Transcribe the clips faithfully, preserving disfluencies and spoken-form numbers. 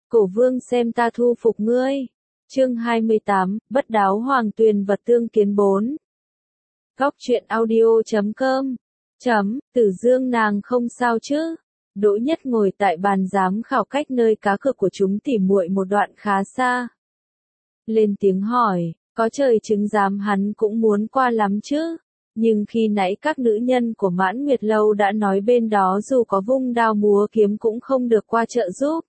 Cổ vương xem ta thu phục ngươi. Chương hai mươi tám, Bất đáo hoàng tuyền vật tương kiến bốn. Góc truyện audio chấm com. Chấm, Tử Dương nàng không sao chứ? Đỗ Nhất ngồi tại bàn giám khảo cách nơi cá cược của chúng tỉ muội một đoạn khá xa. Lên tiếng hỏi, có trời chứng giám hắn cũng muốn qua lắm chứ? Nhưng khi nãy các nữ nhân của Mãn Nguyệt Lâu đã nói bên đó dù có vung đao múa kiếm cũng không được qua trợ giúp.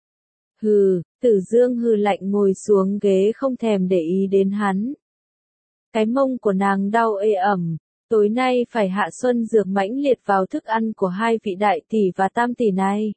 Hừ, Tử Dương hừ lạnh ngồi xuống ghế không thèm để ý đến hắn. Cái mông của nàng đau ê ẩm, tối nay phải hạ xuân dược mãnh liệt vào thức ăn của hai vị đại tỷ và tam tỷ này.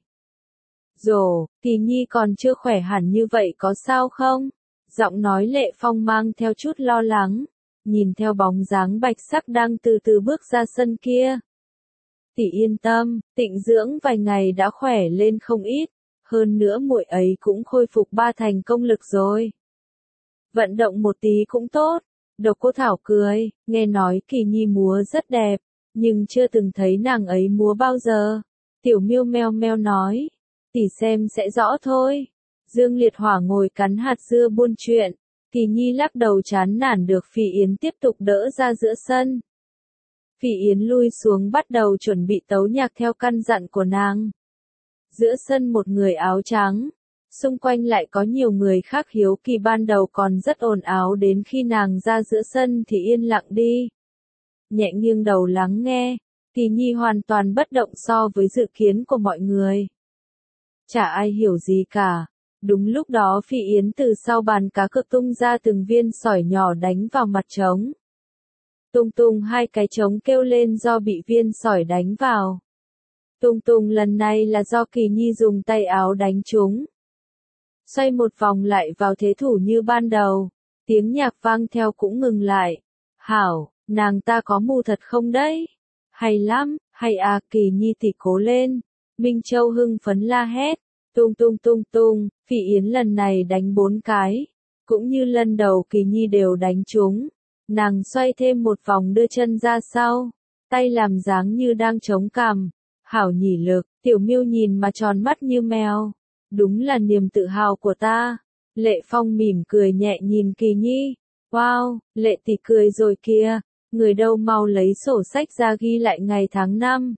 Dồ, Kỳ Nhi còn chưa khỏe hẳn như vậy có sao không? Giọng nói Lệ Phong mang theo chút lo lắng, nhìn theo bóng dáng bạch sắc đang từ từ bước ra sân kia. Tỷ yên tâm, tịnh dưỡng vài ngày đã khỏe lên không ít. Hơn nữa muội ấy cũng khôi phục ba thành công lực rồi. Vận động một tí cũng tốt. Độc Cô Thảo cười, nghe nói Kỳ Nhi múa rất đẹp, nhưng chưa từng thấy nàng ấy múa bao giờ. Tiểu Miêu meo meo nói, tỷ xem sẽ rõ thôi. Dương Liệt Hỏa ngồi cắn hạt dưa buôn chuyện. Kỳ Nhi lắc đầu chán nản được Phỉ Yến tiếp tục đỡ ra giữa sân. Phỉ Yến lui xuống bắt đầu chuẩn bị tấu nhạc theo căn dặn của nàng. Giữa sân một người áo trắng, xung quanh lại có nhiều người khác hiếu kỳ ban đầu còn rất ồn ào đến khi nàng ra giữa sân thì yên lặng đi. Nhẹ nghiêng đầu lắng nghe, Kỳ Nhi hoàn toàn bất động so với dự kiến của mọi người. Chả ai hiểu gì cả. Đúng lúc đó Phỉ Yến từ sau bàn cá cược tung ra từng viên sỏi nhỏ đánh vào mặt trống. Tung tung hai cái trống kêu lên do bị viên sỏi đánh vào. Tung tung lần này là do Kỳ Nhi dùng tay áo đánh chúng. Xoay một vòng lại vào thế thủ như ban đầu. Tiếng nhạc vang theo cũng ngừng lại. Hảo, nàng ta có mù thật không đấy? Hay lắm, hay à Kỳ Nhi tỷ cố lên. Minh Châu hưng phấn la hét. Tung tung tung tung, Phỉ Yến lần này đánh bốn cái. Cũng như lần đầu Kỳ Nhi đều đánh chúng. Nàng xoay thêm một vòng đưa chân ra sau. Tay làm dáng như đang chống cằm. Hảo nhỉ lực, Tiểu Miêu nhìn mà tròn mắt như mèo. Đúng là niềm tự hào của ta. Lệ Phong mỉm cười nhẹ nhìn Kỳ Nhi. Wow, Lệ tỷ cười rồi kìa. Người đâu mau lấy sổ sách ra ghi lại ngày tháng năm.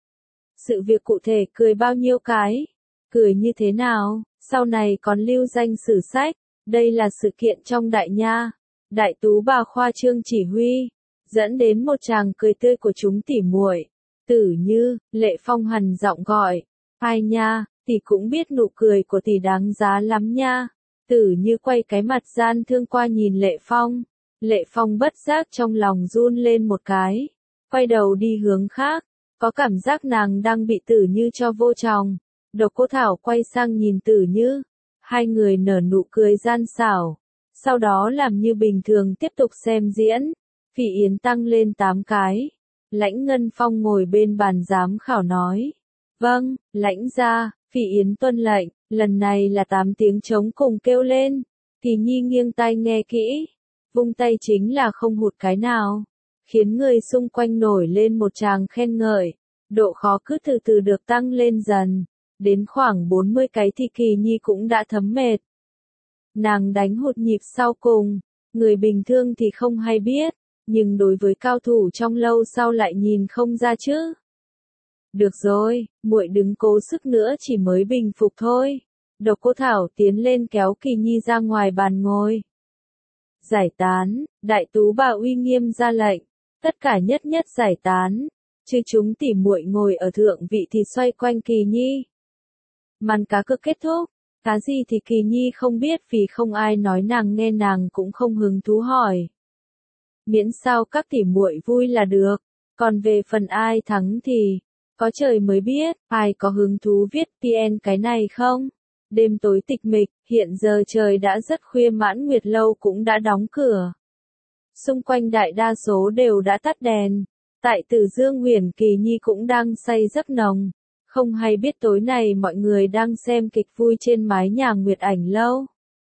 Sự việc cụ thể cười bao nhiêu cái? Cười như thế nào? Sau này còn lưu danh sử sách. Đây là sự kiện trong đại nha. Đại tú bà khoa trương chỉ huy. Dẫn đến một tràng cười tươi của chúng tỉ muội. Tử Như, Lệ Phong hằn giọng gọi. Ai nha, tỷ cũng biết nụ cười của tỷ đáng giá lắm nha. Tử Như quay cái mặt gian thương qua nhìn Lệ Phong. Lệ Phong bất giác trong lòng run lên một cái. Quay đầu đi hướng khác. Có cảm giác nàng đang bị Tử Như cho vô tròng. Độc Cô Thảo quay sang nhìn Tử Như. Hai người nở nụ cười gian xảo. Sau đó làm như bình thường tiếp tục xem diễn. Phỉ Yến tăng lên tám cái. Lãnh Ngân Phong ngồi bên bàn giám khảo nói. Vâng, lãnh gia, Phỉ Yến tuân lệnh, lần này là tám tiếng trống cùng kêu lên. Kỳ Nhi nghiêng tai nghe kỹ. Vung tay chính là không hụt cái nào. Khiến người xung quanh nổi lên một tràng khen ngợi. Độ khó cứ từ từ được tăng lên dần. Đến khoảng bốn mươi cái thì Kỳ Nhi cũng đã thấm mệt. Nàng đánh hụt nhịp sau cùng. Người bình thường thì không hay biết. Nhưng đối với cao thủ trong lâu sau lại nhìn không ra chứ. Được rồi, muội đừng cố sức nữa chỉ mới bình phục thôi. Độc Cô Thảo tiến lên kéo Kỳ Nhi ra ngoài bàn ngồi. Giải tán, đại tú bà uy nghiêm ra lệnh. Tất cả nhất nhất giải tán. Chứ chúng tỉ muội ngồi ở thượng vị thì xoay quanh Kỳ Nhi. Màn cá cược kết thúc. Cá gì thì Kỳ Nhi không biết vì không ai nói nàng nghe nàng cũng không hứng thú hỏi. Miễn sao các tỉ muội vui là được. Còn về phần ai thắng thì, có trời mới biết, ai có hứng thú viết pê en cái này không? Đêm tối tịch mịch, hiện giờ trời đã rất khuya Mãn Nguyệt Lâu cũng đã đóng cửa. Xung quanh đại đa số đều đã tắt đèn. Tại Tử Dương Huyền Kỳ Nhi cũng đang say giấc nồng. Không hay biết tối này mọi người đang xem kịch vui trên mái nhà Nguyệt Ảnh Lâu.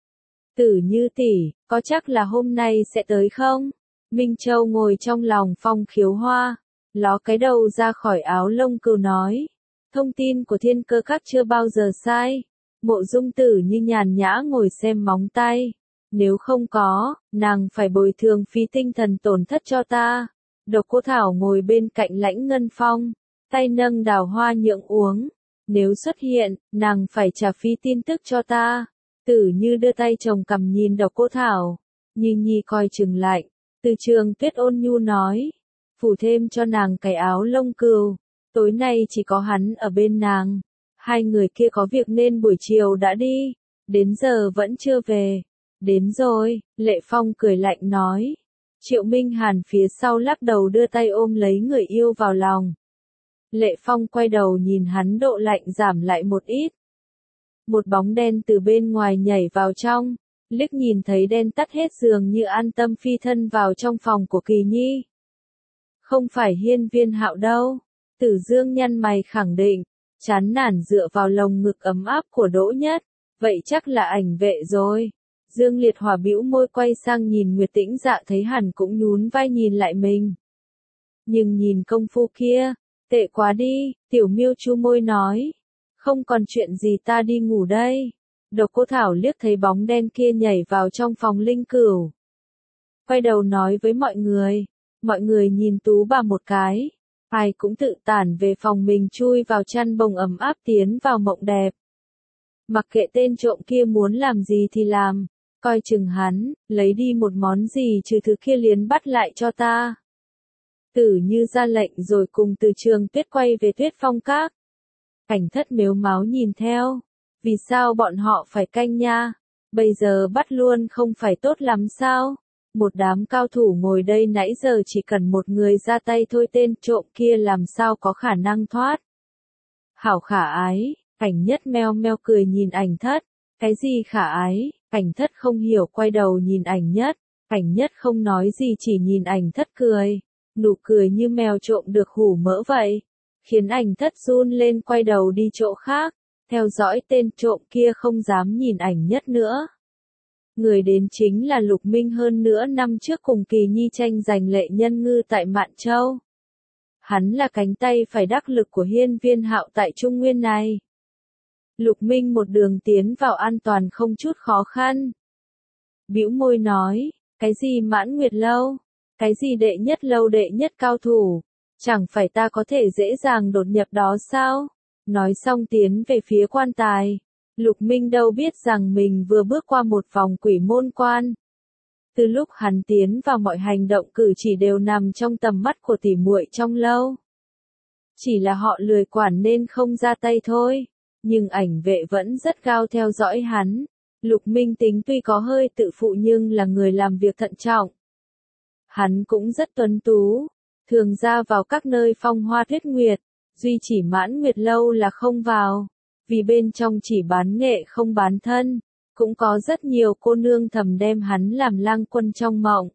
Tử Như tỷ, có chắc là hôm nay sẽ tới không? Minh Châu ngồi trong lòng Phong Khiếu Hoa, ló cái đầu ra khỏi áo lông cừu nói. Thông tin của Thiên Cơ Các chưa bao giờ sai. Mộ Dung Tử như nhàn nhã ngồi xem móng tay. Nếu không có, nàng phải bồi thường phí tinh thần tổn thất cho ta. Độc Cô Thảo ngồi bên cạnh Lãnh Ngân Phong, tay nâng đào hoa nhượng uống. Nếu xuất hiện, nàng phải trả phí tin tức cho ta. Tử Như đưa tay chồng cằm nhìn Độc Cô Thảo. Nhi Nhi coi chừng lạnh. Từ Trường Tuyết ôn nhu nói. Phủ thêm cho nàng cái áo lông cừu. Tối nay chỉ có hắn ở bên nàng. Hai người kia có việc nên buổi chiều đã đi. Đến giờ vẫn chưa về. Đến rồi, Lệ Phong cười lạnh nói. Triệu Minh Hàn phía sau lắc đầu đưa tay ôm lấy người yêu vào lòng. Lệ Phong quay đầu nhìn hắn, độ lạnh giảm lại một ít. Một bóng đen từ bên ngoài nhảy vào trong, liếc nhìn thấy đen tắt hết dường như an tâm phi thân vào trong phòng của Kỳ Nhi. Không phải Hiên Viên Hạo đâu. Tử Dương nhăn mày khẳng định, chán nản dựa vào lồng ngực ấm áp của Đỗ Nhất. Vậy chắc là Ảnh Vệ rồi. Dương Liệt Hòa bĩu môi quay sang nhìn Nguyệt Tĩnh Dạ, thấy hẳn cũng nhún vai nhìn lại mình. Nhưng nhìn công phu kia, tệ quá đi. Tiểu Miêu chu môi nói. Không còn chuyện gì, ta đi ngủ đây. Độc Cô Thảo liếc thấy bóng đen kia nhảy vào trong phòng linh cửu. Quay đầu nói với mọi người. Mọi người nhìn Tú Bà một cái. Ai cũng tự tản về phòng mình, chui vào chăn bông ấm áp tiến vào mộng đẹp. Mặc kệ tên trộm kia muốn làm gì thì làm. Coi chừng hắn, lấy đi một món gì trừ thứ kia liền bắt lại cho ta. Tử Như ra lệnh rồi cùng Từ Trường Tuyết quay về Tuyết Phong Các. Cảnh Thất mếu máo nhìn theo. Vì sao bọn họ phải canh nha? Bây giờ bắt luôn không phải tốt lắm sao? Một đám cao thủ ngồi đây nãy giờ chỉ cần một người ra tay thôi, tên trộm kia làm sao có khả năng thoát. Hảo khả ái, Cảnh Nhất meo meo cười nhìn Ảnh Thất. Cái gì khả ái? Ảnh Thất không hiểu quay đầu nhìn Ảnh Nhất. Ảnh Nhất không nói gì chỉ nhìn Ảnh Thất cười. Nụ cười như mèo trộm được hủ mỡ vậy. Khiến Ảnh Thất run lên quay đầu đi chỗ khác. Theo dõi tên trộm kia không dám nhìn Ảnh Nhất nữa. Người đến chính là Lục Minh, hơn nữa năm trước cùng Kỳ Nhi tranh giành Lệ Nhân Ngư tại Mạn Châu. Hắn là cánh tay phải đắc lực của Hiên Viên Hạo tại Trung Nguyên này. Lục Minh một đường tiến vào an toàn không chút khó khăn. Bĩu môi nói, cái gì Mãn Nguyệt Lâu, cái gì đệ nhất lâu đệ nhất cao thủ, chẳng phải ta có thể dễ dàng đột nhập đó sao? Nói xong tiến về phía quan tài. Lục Minh đâu biết rằng mình vừa bước qua một vòng quỷ môn quan. Từ lúc hắn tiến vào, mọi hành động cử chỉ đều nằm trong tầm mắt của tỷ muội trong lâu. Chỉ là họ lười quản nên không ra tay thôi. Nhưng Ảnh Vệ vẫn rất cao theo dõi hắn. Lục Minh tính tuy có hơi tự phụ nhưng là người làm việc thận trọng. Hắn cũng rất tuấn tú, thường ra vào các nơi phong hoa tuyết nguyệt, duy chỉ Mãn Nguyệt Lâu là không vào. Vì bên trong chỉ bán nghệ không bán thân, cũng có rất nhiều cô nương thầm đem hắn làm lang quân trong mộng.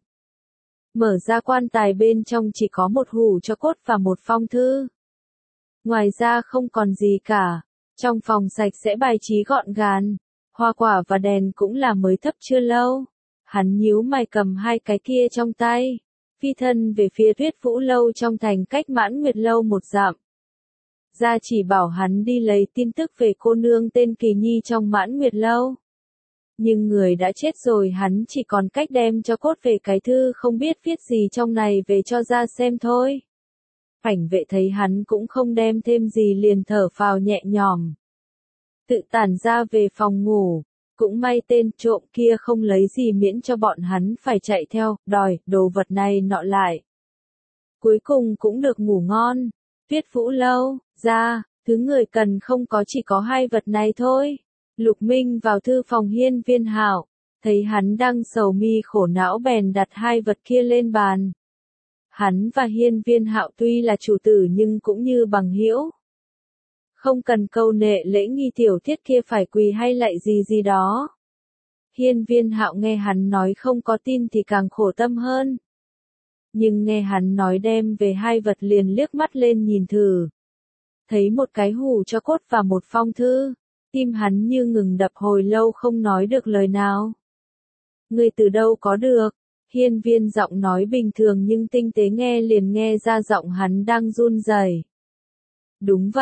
Mở ra quan tài, bên trong chỉ có một hũ tro cốt và một phong thư. Ngoài ra không còn gì cả. Trong phòng sạch sẽ bài trí gọn gàng, hoa quả và đèn cũng là mới thấp chưa lâu. Hắn nhíu mày cầm hai cái kia trong tay, phi thân về phía Tuyết Vũ Lâu trong thành cách Mãn Nguyệt Lâu một dặm. Gia chỉ bảo hắn đi lấy tin tức về cô nương tên Kỳ Nhi trong Mãn Nguyệt Lâu. Nhưng người đã chết rồi, hắn chỉ còn cách đem cho cốt về cái thư không biết viết gì trong này về cho ra xem thôi. Ảnh Vệ thấy hắn cũng không đem thêm gì liền thở phào nhẹ nhõm. Tự tản ra về phòng ngủ. Cũng may tên trộm kia không lấy gì miễn cho bọn hắn phải chạy theo, đòi, đồ vật này nọ lại. Cuối cùng cũng được ngủ ngon. Tuyết Vũ Lâu, ra, thứ người cần không có chỉ có hai vật này thôi. Lục Minh vào thư phòng Hiên Viên Hạo, thấy hắn đang sầu mi khổ não bèn đặt hai vật kia lên bàn. Hắn và Hiên Viên Hạo tuy là chủ tử nhưng cũng như bằng hữu. Không cần câu nệ lễ nghi tiểu thiết kia phải quỳ hay lạy gì gì đó. Hiên Viên Hạo nghe hắn nói không có tin thì càng khổ tâm hơn. Nhưng nghe hắn nói đem về hai vật liền liếc mắt lên nhìn thử. Thấy một cái hũ tro cốt và một phong thư, tim hắn như ngừng đập, hồi lâu không nói được lời nào. Ngươi từ đâu có được? Hiên Viên giọng nói bình thường nhưng tinh tế nghe liền nghe ra giọng hắn đang run rẩy. Đúng vậy,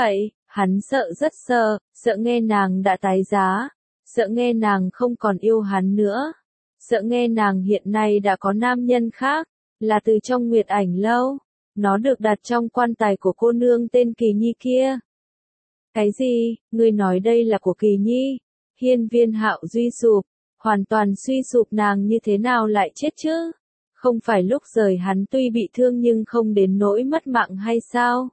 Hắn sợ rất sợ, sợ nghe nàng đã tái giá, sợ nghe nàng không còn yêu hắn nữa, sợ nghe nàng hiện nay đã có nam nhân khác, là từ trong Nguyệt Ảnh lâu, nó được đặt trong quan tài của cô nương tên Kỳ Nhi kia. Cái gì, ngươi nói đây là của Kỳ Nhi? Hiên Viên Hạo suy sụp, hoàn toàn suy sụp, nàng như thế nào lại chết chứ? Không phải lúc rời hắn tuy bị thương nhưng không đến nỗi mất mạng hay sao?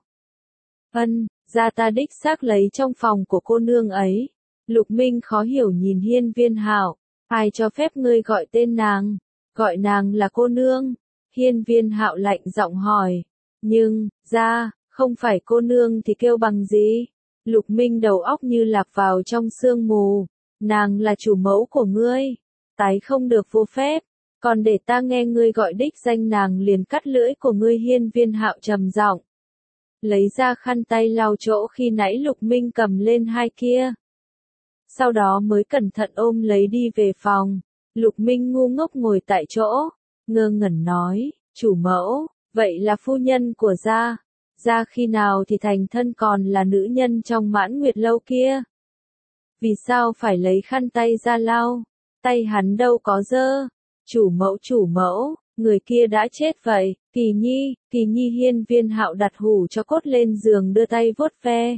Ân, ra ta đích xác lấy trong phòng của cô nương ấy. Lục Minh khó hiểu nhìn Hiên Viên Hạo, ai cho phép ngươi gọi tên nàng? Gọi nàng là cô nương? Hiên Viên Hạo lạnh giọng hỏi. Nhưng, ra, không phải cô nương thì kêu bằng gì? Lục Minh đầu óc như lạc vào trong sương mù. Nàng là chủ mẫu của ngươi, tái không được vô phép, còn để ta nghe ngươi gọi đích danh nàng liền cắt lưỡi của ngươi. Hiên Viên Hạo trầm giọng, lấy ra khăn tay lau chỗ khi nãy Lục Minh cầm lên hai kia. Sau đó mới cẩn thận ôm lấy đi về phòng. Lục Minh ngu ngốc ngồi tại chỗ, ngơ ngẩn nói, chủ mẫu, vậy là phu nhân của gia, gia khi nào thì thành thân còn là nữ nhân trong Mãn Nguyệt lâu kia? Vì sao phải lấy khăn tay ra lau? Tay hắn đâu có dơ. Chủ mẫu chủ mẫu, người kia đã chết vậy. Kỳ Nhi, Kỳ Nhi. Hiên Viên Hạo đặt hủ cho cốt lên giường đưa tay vuốt ve.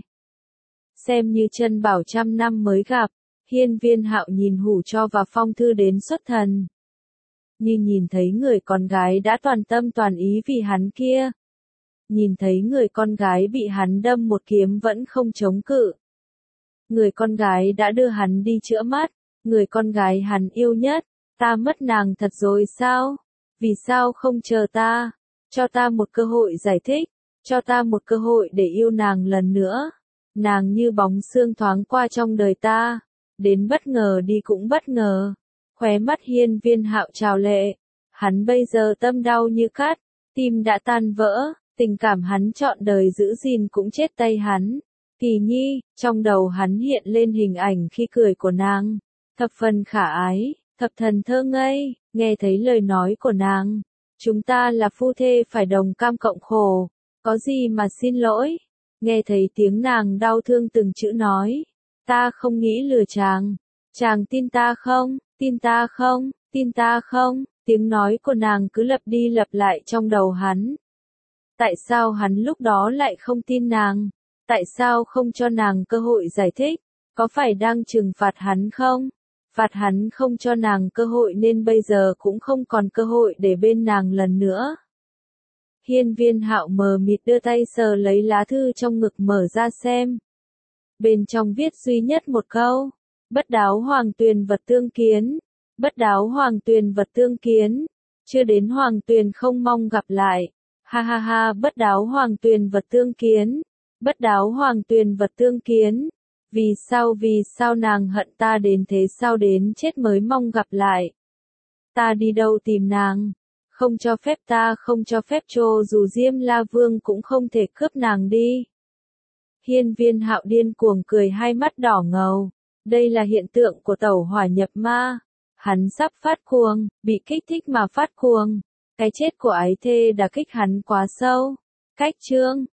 Xem như chân bảo trăm năm mới gặp. Hiên Viên Hạo nhìn hủ cho và phong thư đến xuất thần. Như nhìn thấy người con gái đã toàn tâm toàn ý vì hắn kia. Nhìn thấy người con gái bị hắn đâm một kiếm vẫn không chống cự. Người con gái đã đưa hắn đi chữa mắt, người con gái hắn yêu nhất, ta mất nàng thật rồi sao? Vì sao không chờ ta? Cho ta một cơ hội giải thích, cho ta một cơ hội để yêu nàng lần nữa. Nàng như bóng sương thoáng qua trong đời ta, đến bất ngờ đi cũng bất ngờ. Khóe mắt Hiên Viên Hạo trào lệ, hắn bây giờ tâm đau như cắt, tim đã tan vỡ, tình cảm hắn trọn đời giữ gìn cũng chết tay hắn. Kỳ Nhi, trong đầu hắn hiện lên hình ảnh khi cười của nàng, thập phần khả ái, thập thần thơ ngây, nghe thấy lời nói của nàng, chúng ta là phu thê phải đồng cam cộng khổ, có gì mà xin lỗi, nghe thấy tiếng nàng đau thương từng chữ nói, ta không nghĩ lừa chàng, chàng tin ta không, tin ta không, tin ta không, tiếng nói của nàng cứ lặp đi lặp lại trong đầu hắn. Tại sao hắn lúc đó lại không tin nàng? Tại sao không cho nàng cơ hội giải thích? Có phải đang trừng phạt hắn không? Phạt hắn không cho nàng cơ hội nên bây giờ cũng không còn cơ hội để bên nàng lần nữa. Hiên Viên Hạo mờ mịt đưa tay sờ lấy lá thư trong ngực mở ra xem. Bên trong viết duy nhất một câu. Bất đáo hoàng tuyền vật tương kiến. Bất đáo hoàng tuyền vật tương kiến. Chưa đến hoàng tuyền không mong gặp lại. Ha ha ha, bất đáo hoàng tuyền vật tương kiến. Bất đáo hoàng tuyền vật tương kiến. Vì sao vì sao nàng hận ta đến thế, sao đến chết mới mong gặp lại. Ta đi đâu tìm nàng? Không cho phép, ta không cho phép, cho dù Diêm La Vương cũng không thể cướp nàng đi. Hiên Viên Hạo điên cuồng cười, hai mắt đỏ ngầu. Đây là hiện tượng của tẩu hỏa nhập ma. Hắn sắp phát cuồng, bị kích thích mà phát cuồng. Cái chết của ái thê đã kích hắn quá sâu. Cách chương